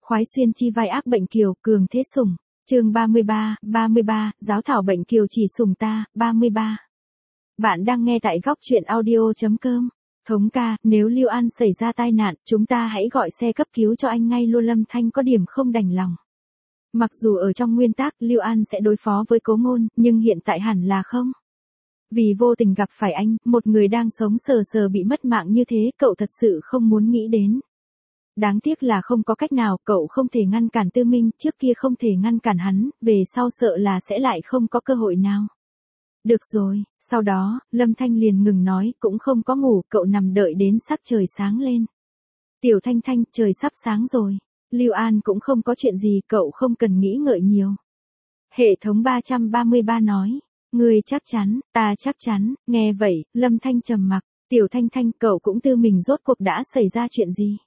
khoái xuyên chi vai ác bệnh kiều, cường thế sủng. Chương 33, giáo thảo bệnh kiều chỉ sủng ta, 33. Bạn đang nghe tại góc truyện audio.com. Thống ca, nếu Lưu An xảy ra tai nạn, chúng ta hãy gọi xe cấp cứu cho anh ngay luôn. Lâm Thanh có điểm không đành lòng. Mặc dù ở trong nguyên tắc Lưu An sẽ đối phó với Cố Ngôn, nhưng hiện tại hẳn là không. Vì vô tình gặp phải anh, một người đang sống sờ sờ bị mất mạng như thế, cậu thật sự không muốn nghĩ đến. Đáng tiếc là không có cách nào, cậu không thể ngăn cản Tư Minh, trước kia không thể ngăn cản hắn, về sau sợ là sẽ lại không có cơ hội nào. Được rồi, sau đó, Lâm Thanh liền ngừng nói, cũng không có ngủ, cậu nằm đợi đến sắc trời sáng lên. Tiểu Thanh Thanh, trời sắp sáng rồi. Lưu An cũng không có chuyện gì, cậu không cần nghĩ ngợi nhiều. Hệ thống 333 nói, ngươi chắc chắn, ta chắc chắn, nghe vậy, Lâm Thanh trầm mặc, Tiểu Thanh Thanh, cậu cũng Tư mình rốt cuộc đã xảy ra chuyện gì?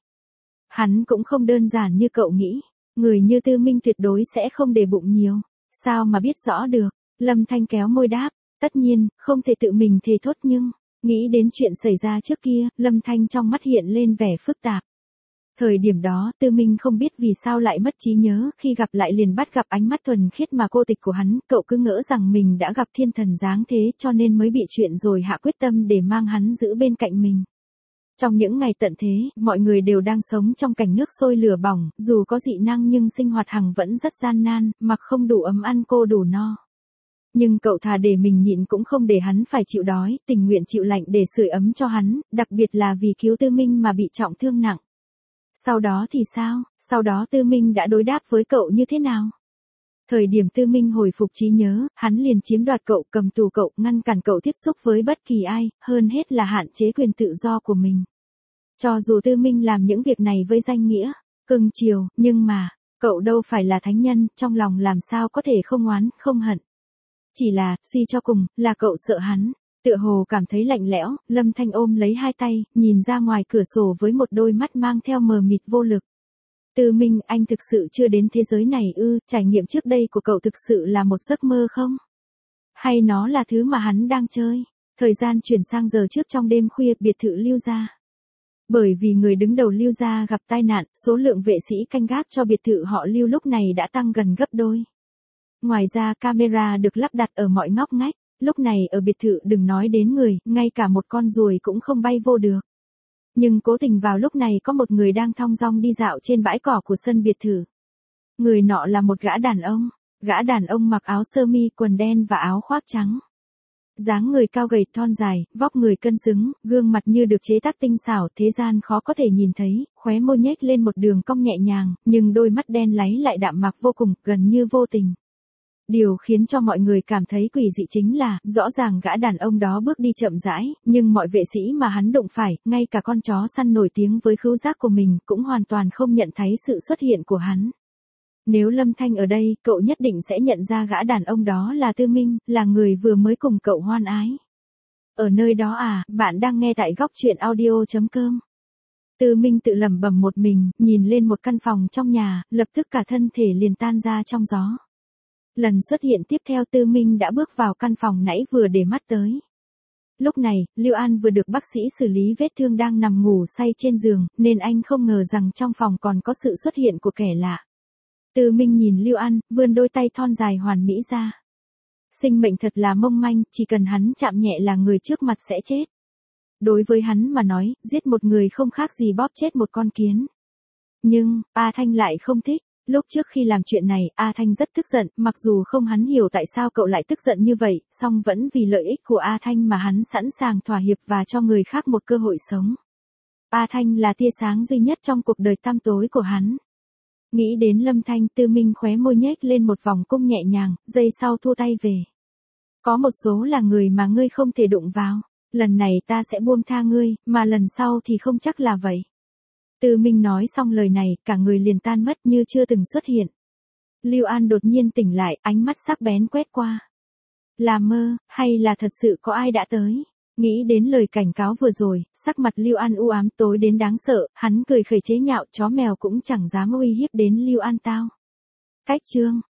Hắn cũng không đơn giản như cậu nghĩ, người như Tư Minh tuyệt đối sẽ không để bụng nhiều, sao mà biết rõ được? Lâm Thanh kéo môi đáp, tất nhiên, không thể tự mình thề thốt nhưng, nghĩ đến chuyện xảy ra trước kia, Lâm Thanh trong mắt hiện lên vẻ phức tạp. Thời điểm đó, Tư Minh không biết vì sao lại mất trí nhớ, khi gặp lại liền bắt gặp ánh mắt thuần khiết mà cô tịch của hắn, cậu cứ ngỡ rằng mình đã gặp thiên thần dáng thế cho nên mới bị chuyện rồi hạ quyết tâm để mang hắn giữ bên cạnh mình. Trong những ngày tận thế, mọi người đều đang sống trong cảnh nước sôi lửa bỏng, dù có dị năng nhưng sinh hoạt hàng vẫn rất gian nan, mặc không đủ ấm ăn cô đủ no. Nhưng cậu thà để mình nhịn cũng không để hắn phải chịu đói, tình nguyện chịu lạnh để sưởi ấm cho hắn, đặc biệt là vì cứu Tư Minh mà bị trọng thương nặng. Sau đó thì sao? Sau đó Tư Minh đã đối đáp với cậu như thế nào? Thời điểm Tư Minh hồi phục trí nhớ, hắn liền chiếm đoạt cậu, cầm tù cậu, ngăn cản cậu tiếp xúc với bất kỳ ai, hơn hết là hạn chế quyền tự do của mình. Cho dù Tư Minh làm những việc này với danh nghĩa cưng chiều, nhưng mà, cậu đâu phải là thánh nhân, trong lòng làm sao có thể không oán, không hận. Chỉ là, suy cho cùng, là cậu sợ hắn. Tựa hồ cảm thấy lạnh lẽo, Lâm Thanh ôm lấy hai tay, nhìn ra ngoài cửa sổ với một đôi mắt mang theo mờ mịt vô lực. Tư Minh, anh thực sự chưa đến thế giới này ư? Trải nghiệm trước đây của cậu thực sự là một giấc mơ không? Hay nó là thứ mà hắn đang chơi? Thời gian chuyển sang giờ trước trong đêm khuya, biệt thự Lưu gia. Bởi vì người đứng đầu Lưu gia gặp tai nạn, số lượng vệ sĩ canh gác cho biệt thự họ Lưu lúc này đã tăng gần gấp đôi. Ngoài ra camera được lắp đặt ở mọi ngóc ngách, lúc này ở biệt thự đừng nói đến người, ngay cả một con ruồi cũng không bay vô được. Nhưng cố tình vào lúc này có một người đang thong dong đi dạo trên bãi cỏ của sân biệt thự. Người nọ là một gã đàn ông mặc áo sơ mi, quần đen và áo khoác trắng. Dáng người cao gầy thon dài, vóc người cân xứng, gương mặt như được chế tác tinh xảo, thế gian khó có thể nhìn thấy, khóe môi nhếch lên một đường cong nhẹ nhàng, nhưng đôi mắt đen láy lại đạm mạc vô cùng, gần như vô tình. Điều khiến cho mọi người cảm thấy quỷ dị chính là, rõ ràng gã đàn ông đó bước đi chậm rãi, nhưng mọi vệ sĩ mà hắn đụng phải, ngay cả con chó săn nổi tiếng với khứu giác của mình, cũng hoàn toàn không nhận thấy sự xuất hiện của hắn. Nếu Lâm Thanh ở đây, cậu nhất định sẽ nhận ra gã đàn ông đó là Tư Minh, là người vừa mới cùng cậu hoan ái. Ở nơi đó à, bạn đang nghe tại góc truyện audio.com. Tư Minh tự lẩm bẩm một mình, nhìn lên một căn phòng trong nhà, lập tức cả thân thể liền tan ra trong gió. Lần xuất hiện tiếp theo Tư Minh đã bước vào căn phòng nãy vừa để mắt tới. Lúc này, Lưu An vừa được bác sĩ xử lý vết thương đang nằm ngủ say trên giường, nên anh không ngờ rằng trong phòng còn có sự xuất hiện của kẻ lạ. Tư Minh nhìn Lưu An, vươn đôi tay thon dài hoàn mỹ ra. Sinh mệnh thật là mong manh, chỉ cần hắn chạm nhẹ là người trước mặt sẽ chết. Đối với hắn mà nói, giết một người không khác gì bóp chết một con kiến. Nhưng, A Thanh lại không thích. Lúc trước khi làm chuyện này, A Thanh rất tức giận, mặc dù không hắn hiểu tại sao cậu lại tức giận như vậy, song vẫn vì lợi ích của A Thanh mà hắn sẵn sàng thỏa hiệp và cho người khác một cơ hội sống. A Thanh là tia sáng duy nhất trong cuộc đời tăm tối của hắn. Nghĩ đến Lâm Thanh, Tư Minh khóe môi nhếch lên một vòng cung nhẹ nhàng, giây sau thu tay về. Có một số là người mà ngươi không thể đụng vào, lần này ta sẽ buông tha ngươi, mà lần sau thì không chắc là vậy. Tư Minh nói xong lời này, cả người liền tan mất như chưa từng xuất hiện. Lưu An đột nhiên tỉnh lại, ánh mắt sắc bén quét qua. Là mơ, hay là thật sự có ai đã tới? Nghĩ đến lời cảnh cáo vừa rồi, sắc mặt Lưu An u ám tối đến đáng sợ, hắn cười khẩy chế nhạo, chó mèo cũng chẳng dám uy hiếp đến Lưu An tao. Cách chương